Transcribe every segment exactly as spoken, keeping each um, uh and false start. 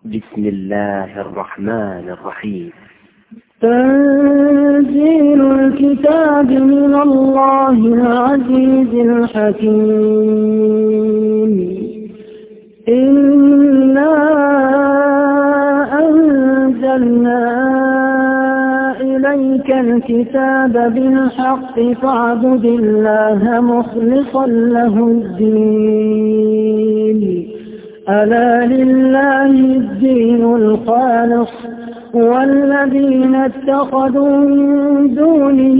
بسم الله الرحمن الرحيم. تنزيل الكتاب من الله العزيز الحكيم. إنا أنزلنا إليك الكتاب بالحق فاعبد الله مخلصا له الدين. ألا لله الدين الخالص والذين اتخذوا من دونه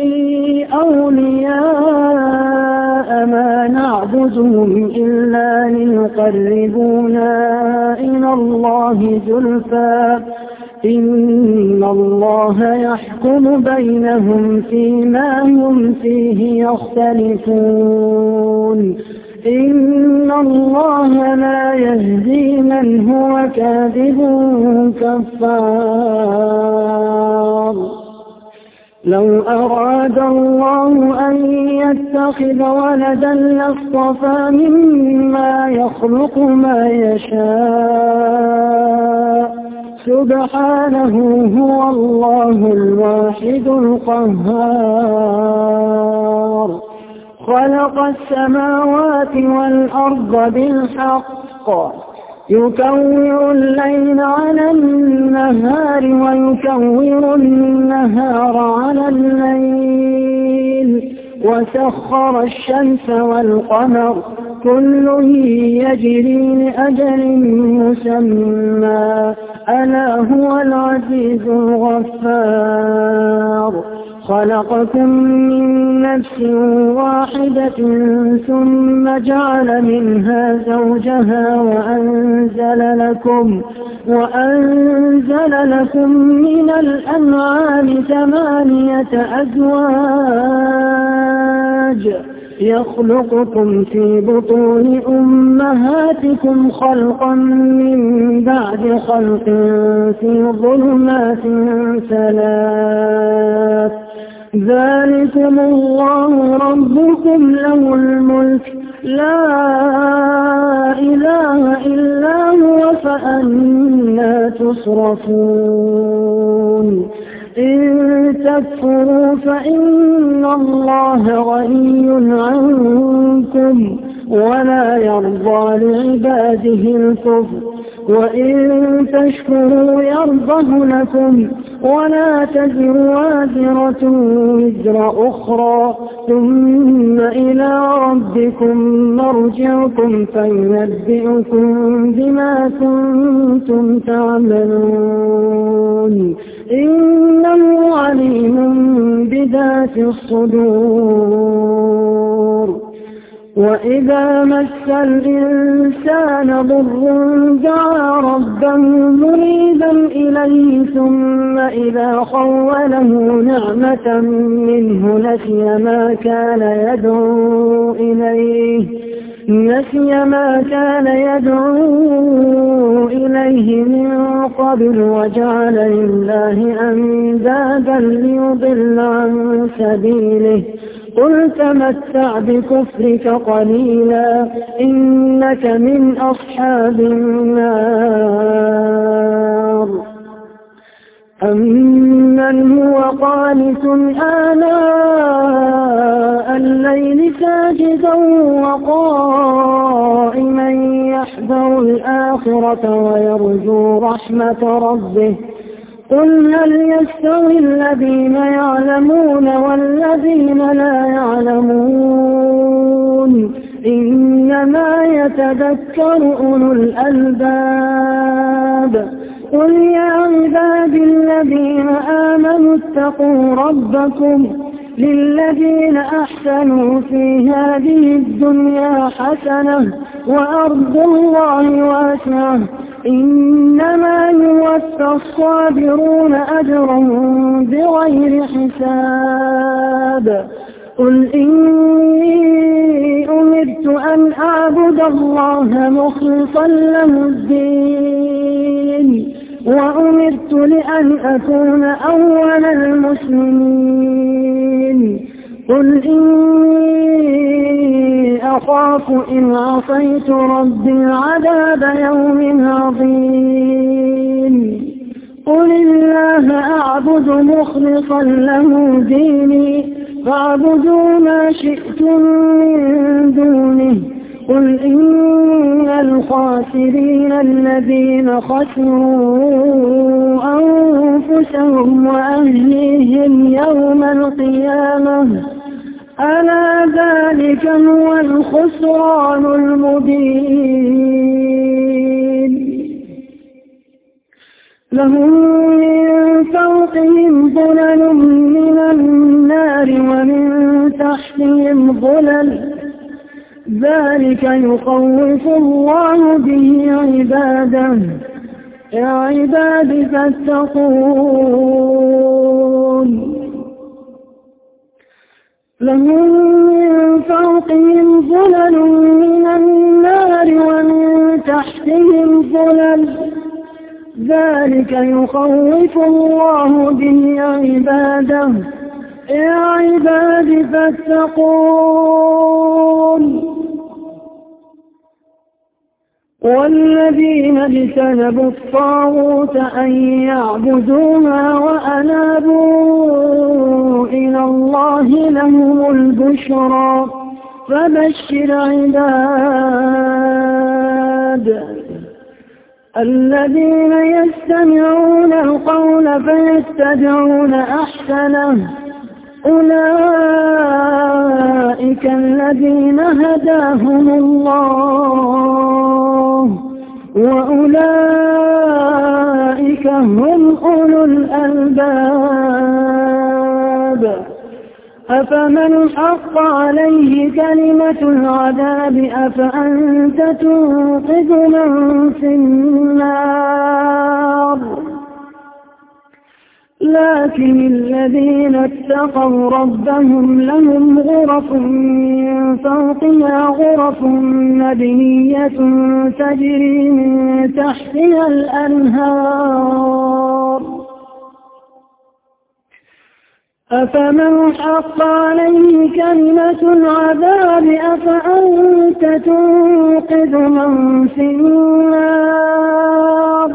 أولياء ما نعبدهم إلا ليقربونا إلى الله زلفى إن الله يحكم بينهم فيما هم فيه يختلفون. إن الله لا يهدي من هو كاذب كفار. لو أراد الله أن يتخذ ولدا لاصطفى مما يخلق ما يشاء سبحانه هو الله الواحد القهار. خلق السماوات والأرض بالحق يكور الليل على النهار ويكور النهار على الليل وسخر الشمس والقمر كل يجري لأجل مسمى ألا هو العزيز الغفار. خلقكم من نفس واحدة ثم جعل منها زوجها وأنزل لكم, وأنزل لكم من الأنعام ثمانية أزواج يخلقكم في بطون أمهاتكم خلقا من بعد خلق في ظلمات ثلاث. ذلكم الله ربكم له الملك لا إله إلا هو فأنى تصرفون. إن تكفروا فإن الله غني عنكم ولا يرضى لعباده الكفر وإن تشكروا يرضه لكم ولا تزر وازرة وزر أخرى ثم إلى ربكم مرجعكم فينبئكم بما كنتم تعملون. إنه عليم بذات الصدور. وإذا مس الإنسان ضر دعا ربه منيبا إليه ثم إذا خوله نعمة منه نسي ما كان يدعو إليه نسي ما كان يدعو إليه من قبل وجعل لله أندادا ليضل عن سبيله. قل تمتع بكفرك قليلا إنك من أصحاب النار. أمن هو قانت آناء الليل ساجدا وقائما يحذر الآخرة ويرجو رحمة ربه قل هل يستوي الذين يعلمون والذين لا يعلمون إنما يتذكر أولو الألباب. قل يا عبادي الذين آمنوا اتقوا ربكم للذين أحسنوا في هذه الدنيا حسنة وأرض الله واسعة إنما يوفى الصابرون أجرهم بغير حساب. قل إني أمرت أن أعبد الله مخلصا له الدين وأمرت لأن أكون أول المسلمين. قل إني أخاف إن عصيت ربي عذاب يوم عظيم. الله أعبد مخلصا له ديني فاعبدوا ما شئتم من دونه قل إن الخاسرين الذين خسروا أنفسهم وأهليهم يوم القيامة ألا ذلك هو الخسران المبين لهم من فوقهم ظلل من النار ومن تحتهم ظلل ذلك يخوف الله به عباده يا عباد فاتقون لهم من فوقهم ظلل من النار ومن تحتهم ظلل ذلك يخوف الله به عباده يا عباد فاتقون والذين اجتنبوا الطاغوت أن يعبدوها وأنابوا إلى الله لهم البشرى فبشر عباد الذين يستمعون القول فيتبعون أحسنه أولئك الذين هداهم الله وأولئك هم أولو الألباب أفمن حق عليه كلمة العذاب أفأنت تنقذ من في النار لكن الذين اتقوا ربهم لهم غرف من فوقها غرف مبنية تجري من تحتها الأنهار أفمن حق عليه كلمة العذاب أفأنت تنقذ من في النار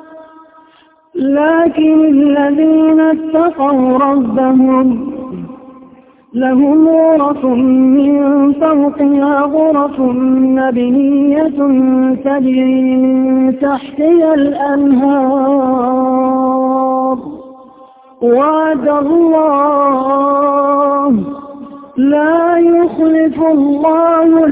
لكن الذين اتقوا ربهم لهم غرف من فوقها غرف مبنية تجري من تحتها الأنهار وعد الله لا يخلف الله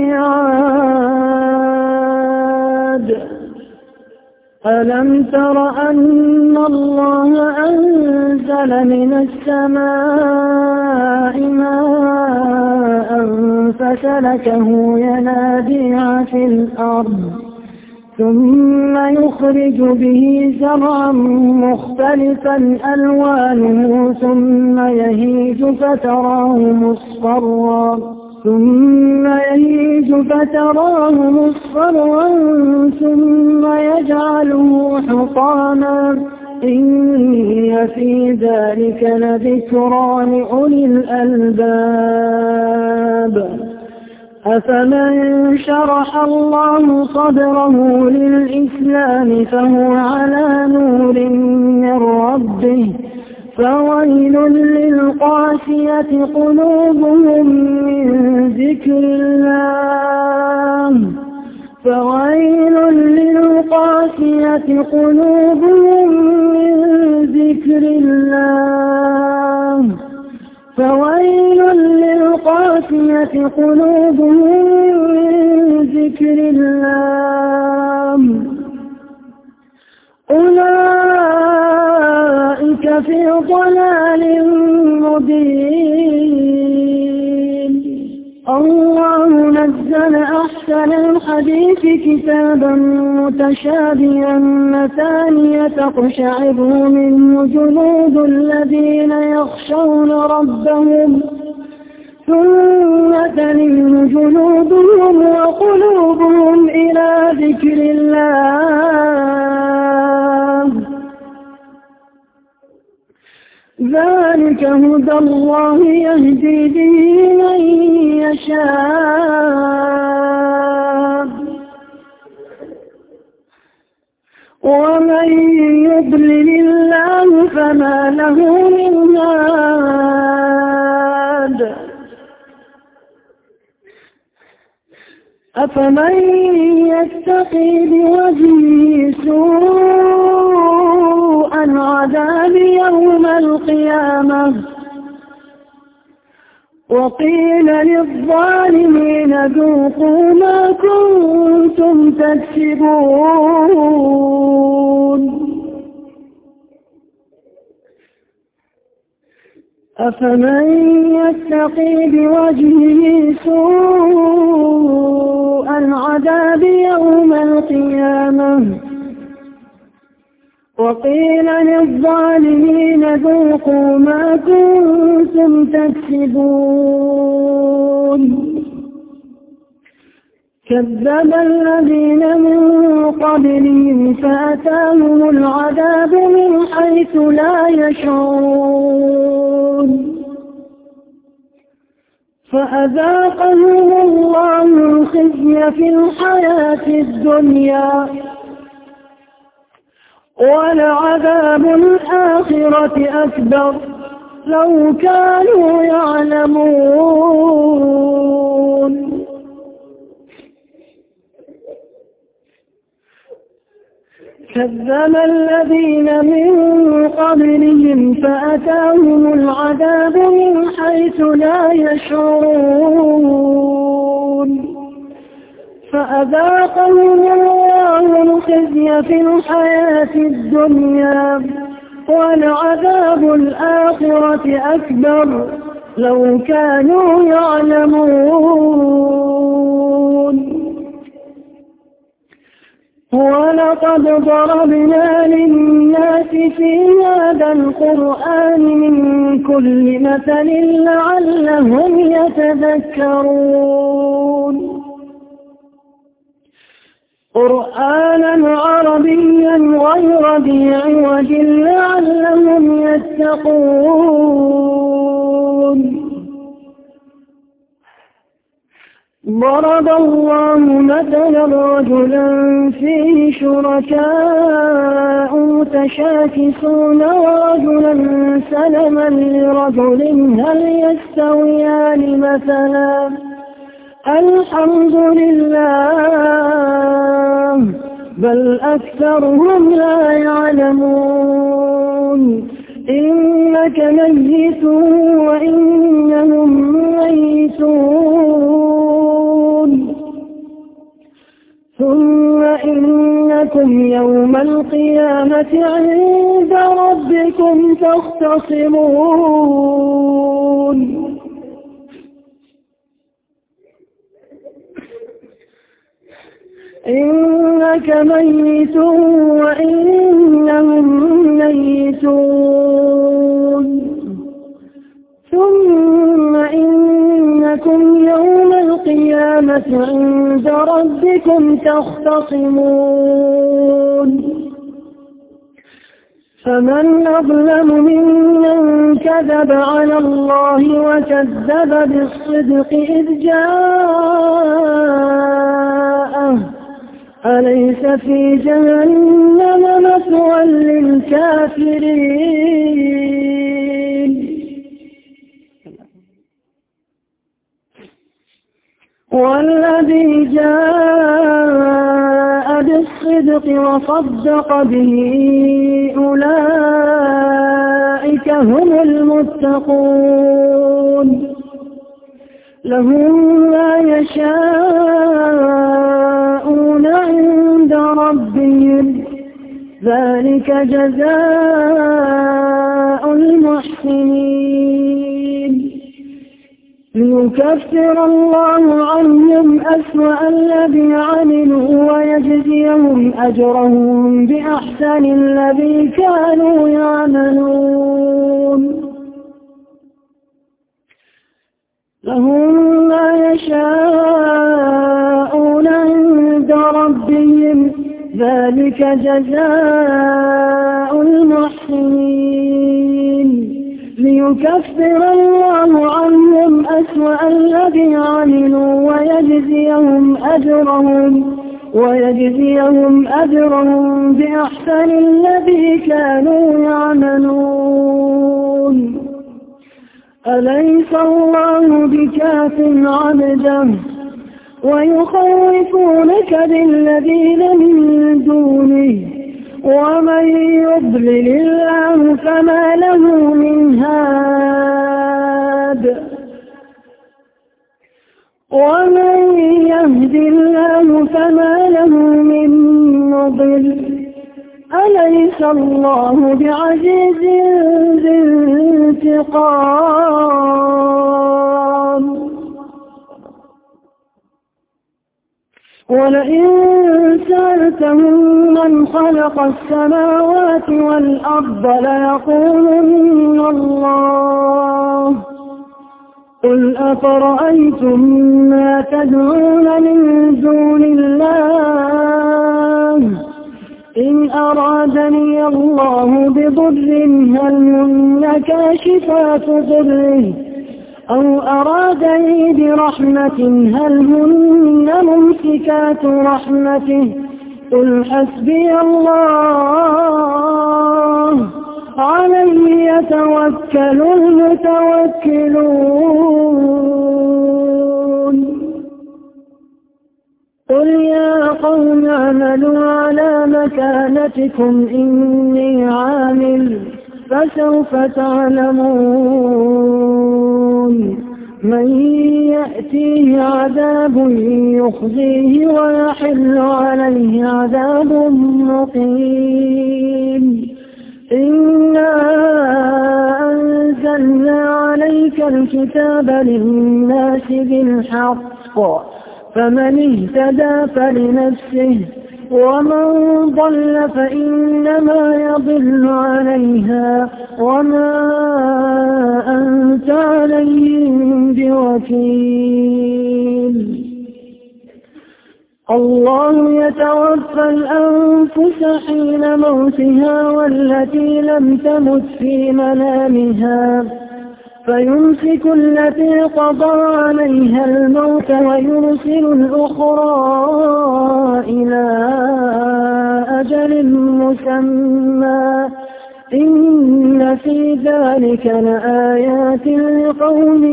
الميعاد ألم تر أن الله أنزل من السماء ماء فسلكه ينابيع في الأرض ثم يخرج به زرعا مختلفا ألوانه ثم يهيج فتراه مصفرا ثم يهيج فتراه مصفرا ثم يجعله حطاما إن في ذلك لذكرى لأولي الألباب أفمن شرح الله صدره للإسلام فهو على نور من ربه فويل للقاسية قلوبهم من ذكر الله فويل للقاسية قلوبهم من ذكر الله فويل للقاسية قلوبهم من ذكر الله أولئك في ضلال مبين الله نزل أحسن الحديث كتابا متشابها مثانية تقشعر منه جلود الذين يخشون ربهم ثم تلين جلودهم وقلوبهم إلى ذكر الله ذلك هدى الله يهدي به من يشاء ومن يضلل الله فما له من هاد أفمن يتقي بوجهه سوء العذاب يوم القيامة وقيل للظالمين ذوقوا ما كنتم تكسبون أفمن يتقي بوجهه سوء العذاب يوم القيامة وقيل للظالمين ذوقوا ما كنتم تكسبون كذب الذين من قبلهم فأتاهم العذاب من حيث لا يشعرون فأذاقهم الله الخزي في الحياة الدنيا ولعذاب الآخرة أكبر لو كانوا يعلمون كذب الذين من قبلهم فأتاهم العذاب من حيث لا يشعرون فأذاقهم الله الخزي في الحياة الدنيا ولعذاب الآخرة أكبر لو كانوا يعلمون ولقد ضربنا للناس في هذا القرآن من كل مثل لعلهم يتذكرون قرآنا عربيا غير ذي عوج لعلهم يتقون ضرب الله مثلا رجلا فيه شركاء متشاكسون ورجلا سلما لرجل هل يستويان مثلا الحمد لله بل أكثرهم لا يعلمون إنك ميت وإنهم ميتون ثم إنكم يوم القيامة عند ربكم تختصمون إنك ميت وإنهم ميتون ثم إنكم يوم القيامة عند ربكم تختصمون فمن أظلم ممن كذب على الله وكذب بالصدق إذ جاءه أليس في جهنم مثوى للكافرين والذي جاء بالصدق وصدق به أولئك هم المتقون لهم ما يشاءون عند ربهم ذلك جزاء المحسنين ليكفر الله عنهم أسوأ الذي عملوا ويجزيهم أجرهم بأحسن الذي كانوا يعملون لهم ما يشاءون عند ربهم ذلك جزاء المحسنين ليكفر الله عنهم أسوأ الذي عملوا ويجزيهم أجرهم ويجزيهم أجرهم بأحسن الذي كانوا يعملون. أليس الله بكاف عبده ويخوفونك بالذين من دونه ومن يضلل الله فما له من هاد ومن يهد الله فما له من مضل. أليس الله بعزيز ذي انتقام. ولئن سألتهم من خلق السماوات والأرض ليقولن الله. قل أفرأيتم ما تدعون من دون الله إن أرادني الله بضر هل هن كاشفات ضره أو أرادني برحمة هل هن ممسكات رحمته قل حسبي الله عليه يتوكل المتوكلون. قل يا قوم اعملوا على مكانتكم إني عامل فسوف تعلمون من يأتيه عذاب يخزيه ويحل عليه عذاب مقيم. إنا أنزلنا عليك الكتاب للناس بالحق فمن اهتدى فلنفسه ومن ضل فإنما يضل عليها وما أنت عليهم بوكيل. الله يتوفى الأنفس حين موتها والتي لم تمت في منامها فيمسك التي قضى عليها الموت ويرسل الأخرى إلى أجل مسمى إن في ذلك لآيات لقوم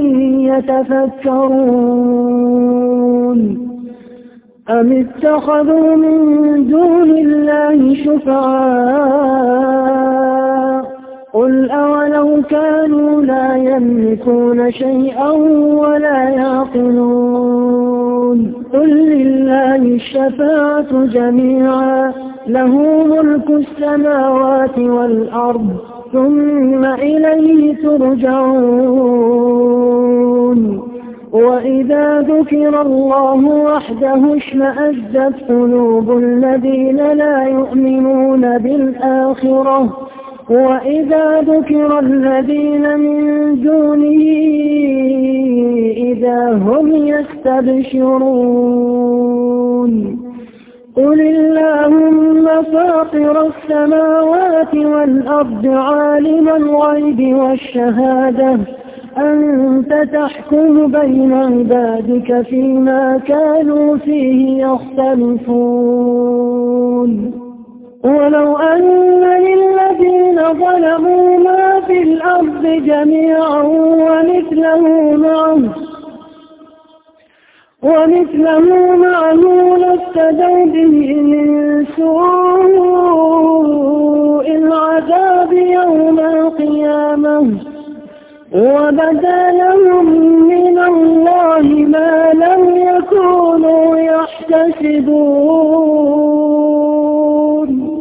يتفكرون. أم اتخذوا من دون الله شفعاء قل أولو كانوا لا يملكون شيئا ولا يعقلون. قل لله الشفاعة جميعا له ملك السماوات والأرض ثم إليه ترجعون. وإذا ذكر الله وحده اشمأزت قلوب الذين لا يؤمنون بالآخرة وإذا ذكر الذين من دونه إذا هم يستبشرون. قل اللهم فاطر السماوات والأرض عالم الغيب والشهادة أنت تحكم بين عبادك فيما كانوا فيه يختلفون. ولو أن للذين ظلموا ما في الأرض جميعا ومثله معه ومثله معه لافتدوا به من سوء العذاب يوم القيامة وبدا لهم من الله ما لم يكونوا يحتسبون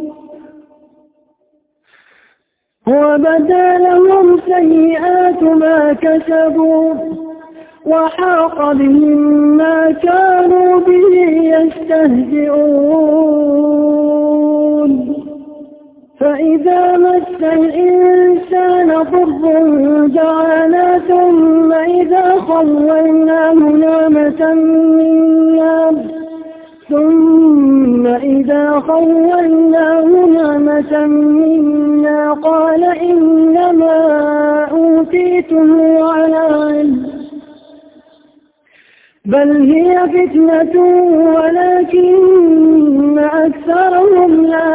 وبدا لهم سيئات ما كسبوا وحاق بهم ما كانوا به يستهزئون. فإذا مس الإنسان ضر دعانا ثم إذا خولناه نعمة منا ثم إذا خولناه نعمة منا قال إنما أوتيته على علم بل هي فتنة ولكن أكثرهم لا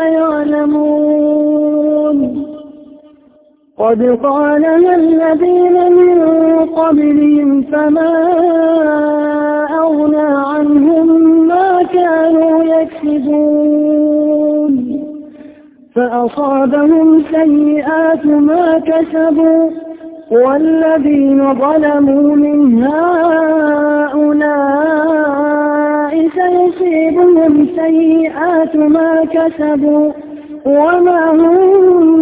يعلمون قد قالها الذين من قبلهم فما أغنى عنهم ما كانوا يكسبون فأصابهم سيئات ما كسبوا والذين ظلموا من هؤلاء سيصيبهم سيئات ما كسبوا وما هم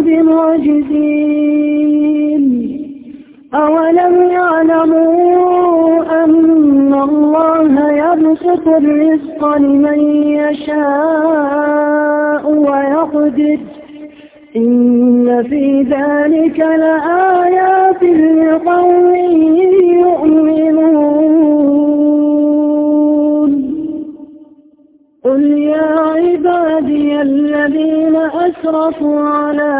بمعجزين أولم يعلموا أن الله يبسط الرزق لمن يشاء ويقدر إن في ذلك لآيات لقوم يؤمنون قل يا عبادي الذين أسرفوا على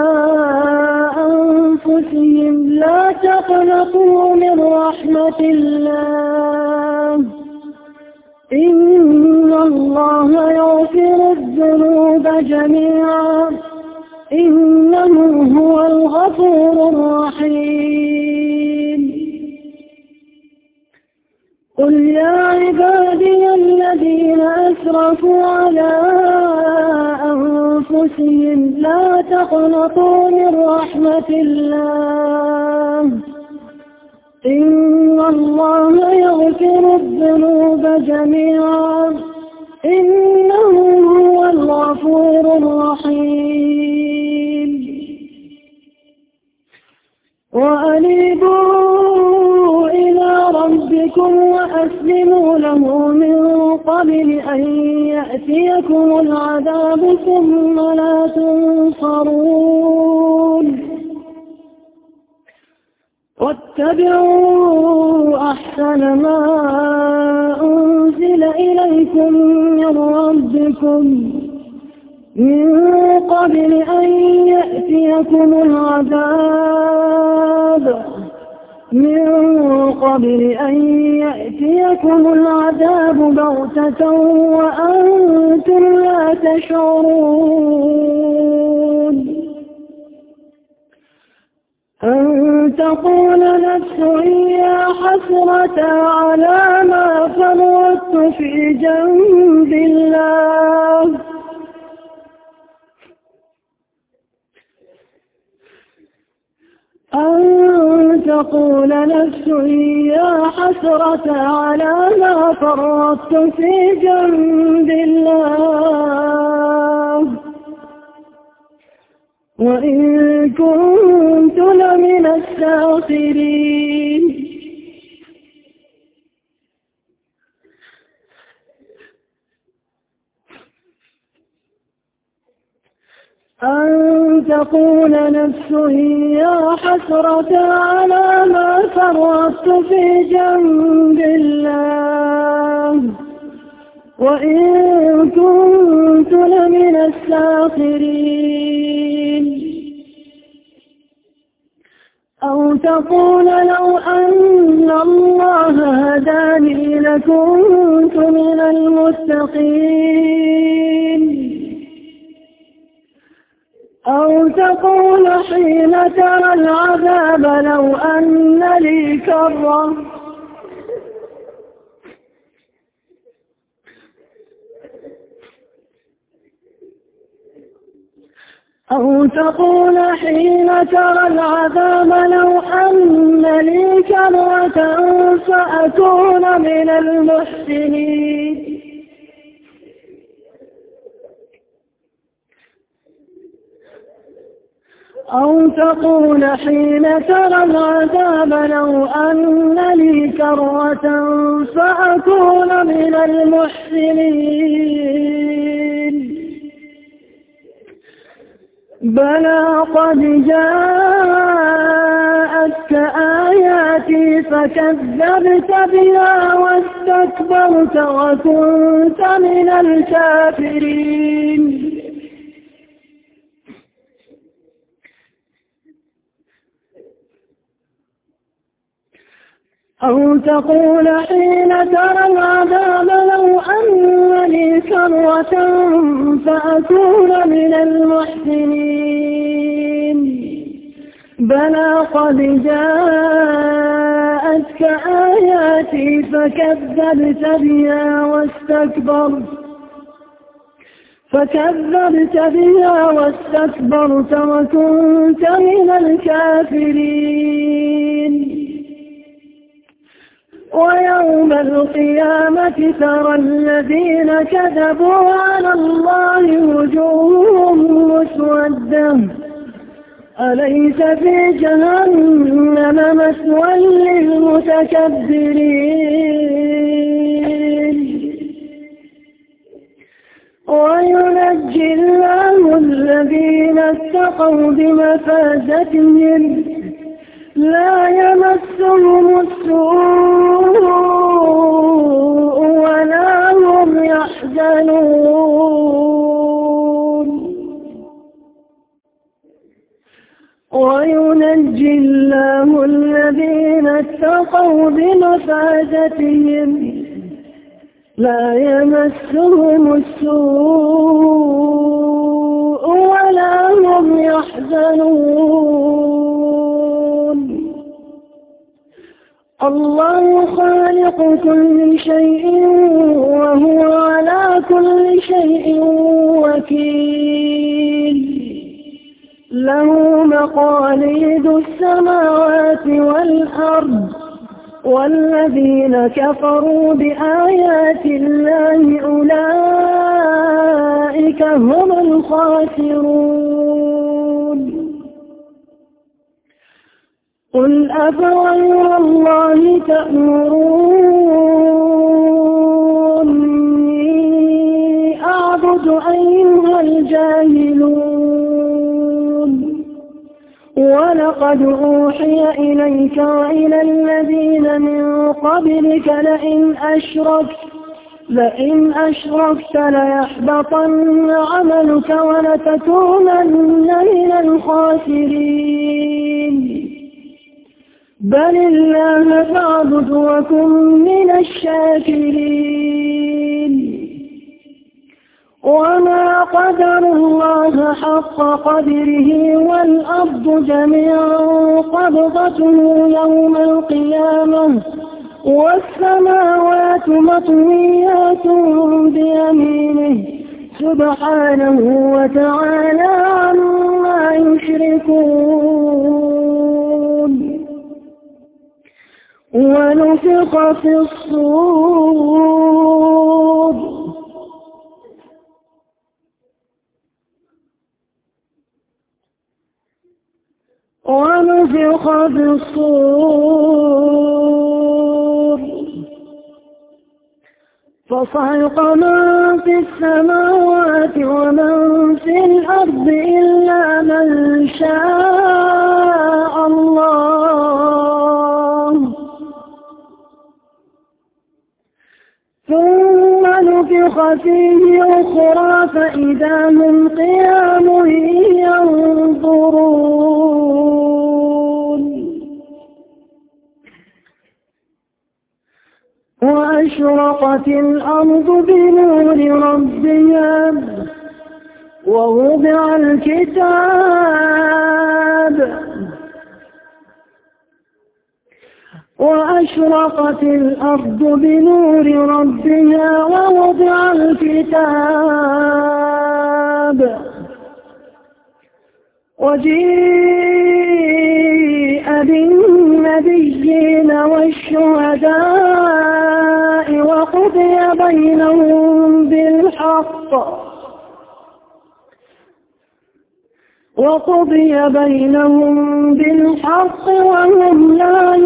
أنفسهم لا تقنطوا من رحمة الله إن الله يغفر الذنوب جميعا إنه هو الغفور الرحيم قل يا عبادي الذين أسرفوا على أنفسهم لا تقنطوا من رحمة الله إن الله يغفر الذنوب جميعا إنه هو الغفور الرحيم وأنيبوا إلى ربكم وأسلموا له من قبل أن يأتيكم العذاب ثم لا تنصرون واتبعوا أحسن ما أنزل إليكم من ربكم من قبل أن يأتيكم العذاب من قبل أن يأتيكم العذاب بغتة وأنتم لا تشعرون أن تقول نفس يا حسرة على ما فرطت في جنب الله أن تقول نفس يا حسرة على ما فرطت في جنب الله وإن كنت لمن الساخرين أن تقول نفس يا حسرة على ما فرطت في جنب الله وإن كنت لمن الساخرين أو تقول لو أن الله هداني لكنت من المتقين أو تقول حين ترى العذاب لو أن لي كرة أو تقول حين ترى العذاب لو أن لي كرة فأكون من المحسنين أو تقول حين ترى العذاب لو أن لي كرة فأكون من المحسنين بلى قد جاءتك آياتي فكذبت بها واستكبرت وكنت من الكافرين أو تقول حين ترى العذاب لو أن لي كرة فأكون من المحسنين بلى قد جاءتك آياتي فكذبت بها واستكبرت فكذبت بها واستكبرت وكنت من الكافرين ويوم القيامة ترى الذين كذبوا على الله وجوههم مسودة أليس في جهنم مثوى للمتكبرين وينجي الله الذين اتقوا بمفازتهم لا يمسهم السوء ولا هم يحزنون وينجي الله الذين اتقوا بمفازتهم لا يمسهم السوء ولا هم يحزنون الله خالق كل شيء وهو على كل شيء وكيل له مقاليد السماوات والأرض والذين كفروا بآيات الله أولئك هم الخاسرون قل أفغير الله تأمروني أعبد أيها الجاهلون ولقد أوحي إليك وإلى الذين من قبلك لئن أشركت لئن أشركت ليحبطن عملك ولتكونن من الخاسرين بل الله فاعبد وكن من الشاكرين وما قدر الله حق قدره والأرض جميعا قبضته يوم القيامة والسماوات مطويات بيمينه سبحانه وتعالى عما يشركون ونفخ في الصور ونفخ في الصور فصعق من في السماوات ومن في الأرض إلا من شاء الله ثم نفخ فيه أخرى فإذا هم قيام ينظرون وأشرقت الأرض بنور ربها ووضع الكتاب وأشرقت الأرض بنور ربها ووضع الكتاب وجيء بالنبيين والشهداء وقضي بينهم بالحق وقضي بينهم بالحق وهم لا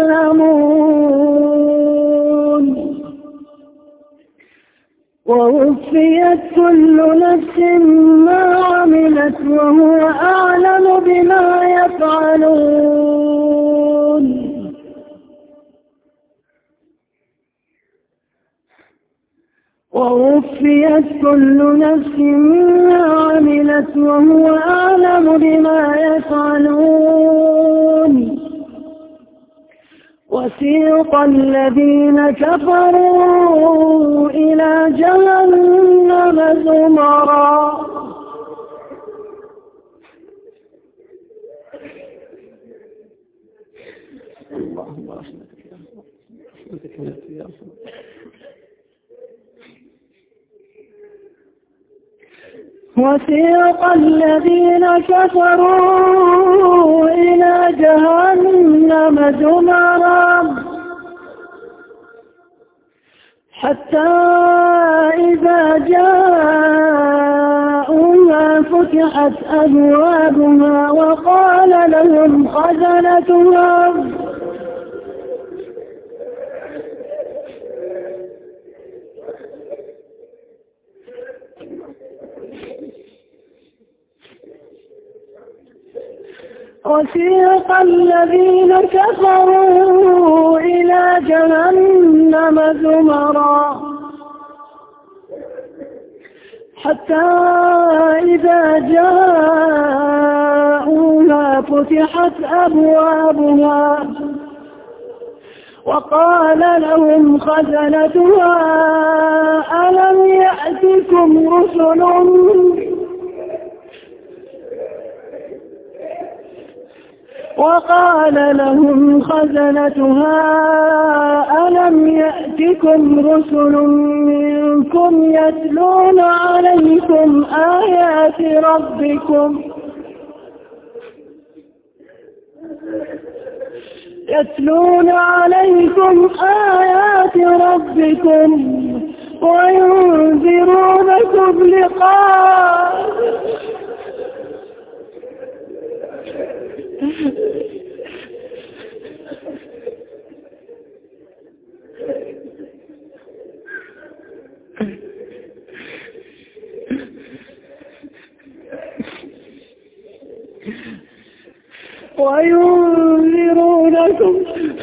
يظلمون ووفيت كل نفس ما عملت وهو أعلم بما يفعلون ووفيت كل نفس ما عملت وهو أعلم بما يفعلون وسيق الذين كفروا إلى جهنم زمرا اللهم رحمتك يا رحمتك يا رب. وسيق الذين كفروا إلى جهنم زمرا حتى إذا جاءوها فتحت أبوابها وقال لهم خزنتها وسيق الذين كفروا إلى جهنم زمرا حتى إذا جاءوها فتحت أبوابها وقال لهم خزنتها ألم يأتكم رسل وقال لهم خزنتها ألم يأتكم رسل منكم يتلون عليكم آيات ربكم يتلون عليكم آيات ربكم وينذرونكم لقاء وينذرونكم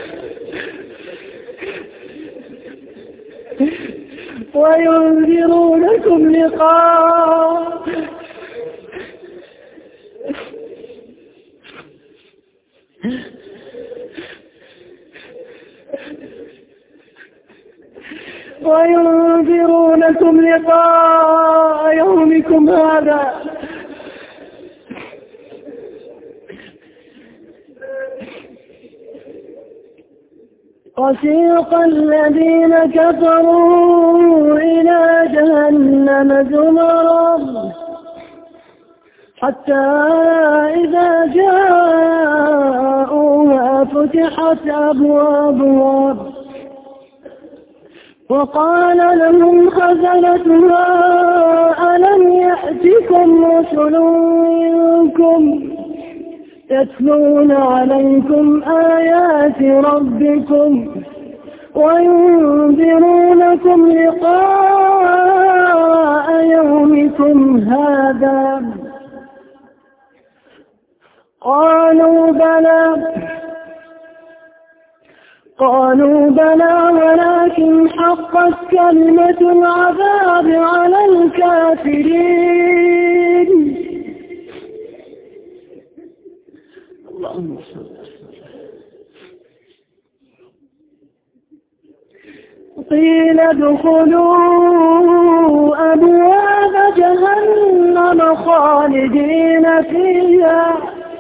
وينذرونكم لقاء وينذرونكم لقاء يومكم هذا وسيق الذين كفروا إلى جهنم زمرا حتى إذا جاءوها فتحت أبوابها وقال لهم خزنتها ألم يأتكم رسل منكم يتلون عليكم آيات ربكم وينذرونكم لقاء يومكم هذا قالوا بلى قالوا بلى ولكن حقت كلمة العذاب على الكافرين. اللهم صل قيل ادخلوا أبواب جهنم خالدين فيها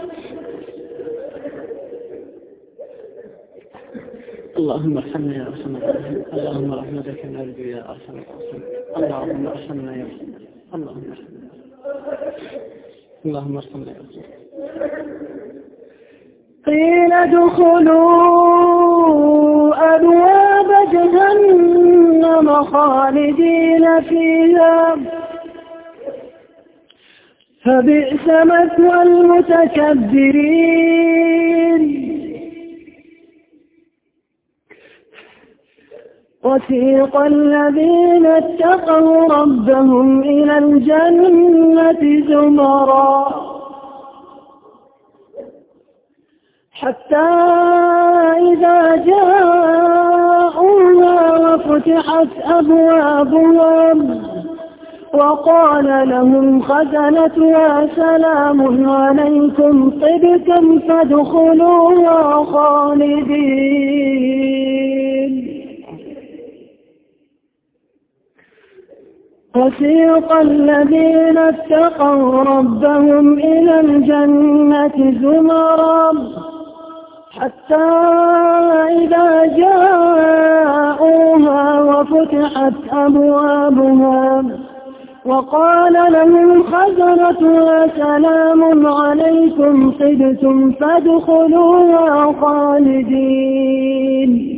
اللهم ارحمنا يا ارحم الراحمين اللهم رحمتك نرجو يا ارحم الراحمين اللهم ارحمنا يا ارحم اللهم ارحمنا اللهم ارحمنا يا ارحم. قيل ادخلوا أبواب جهنم خالدين فيها فبئس مثوى المتكبرين. وسيق الذين اتقوا ربهم إلى الجنة زمرا حتى إذا جاءوها وفتحت أبوابها وقال لهم خزنتها سلام عليكم طبتم فادخلوها خالدين. وسيق الذين اتقوا ربهم إلى الجنة زمرا حتى إذا جاءوها وفتحت أبوابها وقال لهم خزنتها سلام عليكم طبتم فادخلوها خالدين.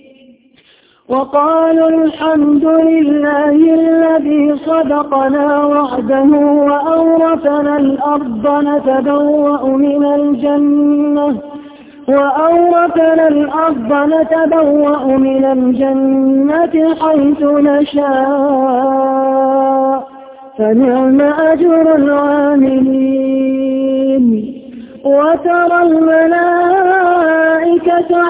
وقالوا الحمد لله الذي صدقنا وعده وأورثنا الأرض نتبوأ من الجنة وأورثنا الأرض نتبوأ من الجنة حيث نشاء فنعم أجر العاملين. وترى الملائكة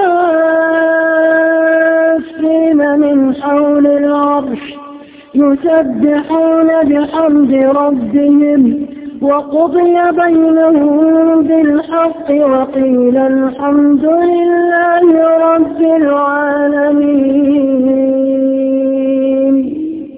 حافين من حول العرش يسبحون بحمد ربهم وقضي بينهم بالحق وقيل الحمد لله